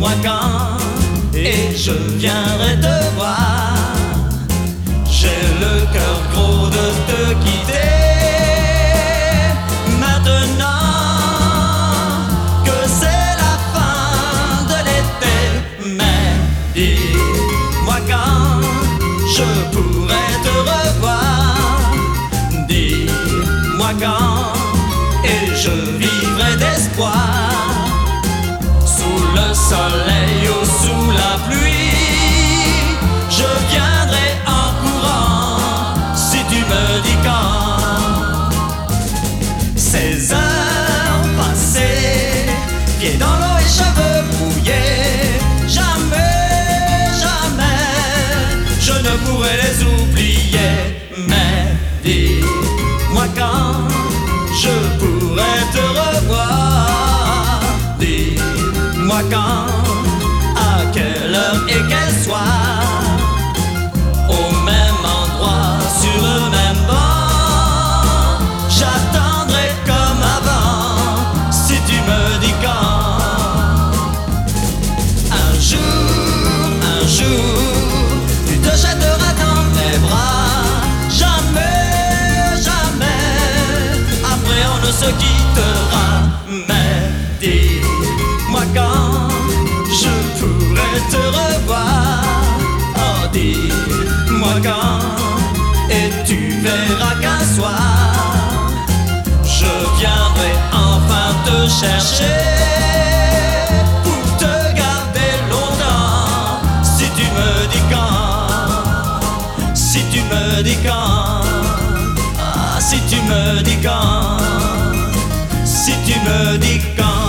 dis-moi quand, et je viendrai te voir. J'ai le cœur gros de te quitter. Maintenant que c'est la fin de l'été, mais dis-moi quand je pourrai te revoir. Dis-moi quand, et je vivrai d'espoir. Sous le soleil ou sous la pluie, je viendrai en courant si tu me dis quand. Ces heures passées, pieds dans l'eau et cheveux mouillés, jamais, jamais je ne pourrai les oublier. Mais dis-moi quand je pourrai te revoir. Dis-moi quand, à quelle heure et quel soir, au même endroit, sur le même banc, j'attendrai comme avant, si tu me dis quand. Un jour, tu te jetteras dans mes bras. Jamais, jamais, après on ne se quittera. Mais dis-moi quand je pourrai te revoir. Oh, dis-moi quand, et tu verras qu'un soir je viendrai enfin te chercher pour te garder longtemps. Si tu me dis quand, si tu me dis quand, ah, si tu me dis quand, si tu me dis quand.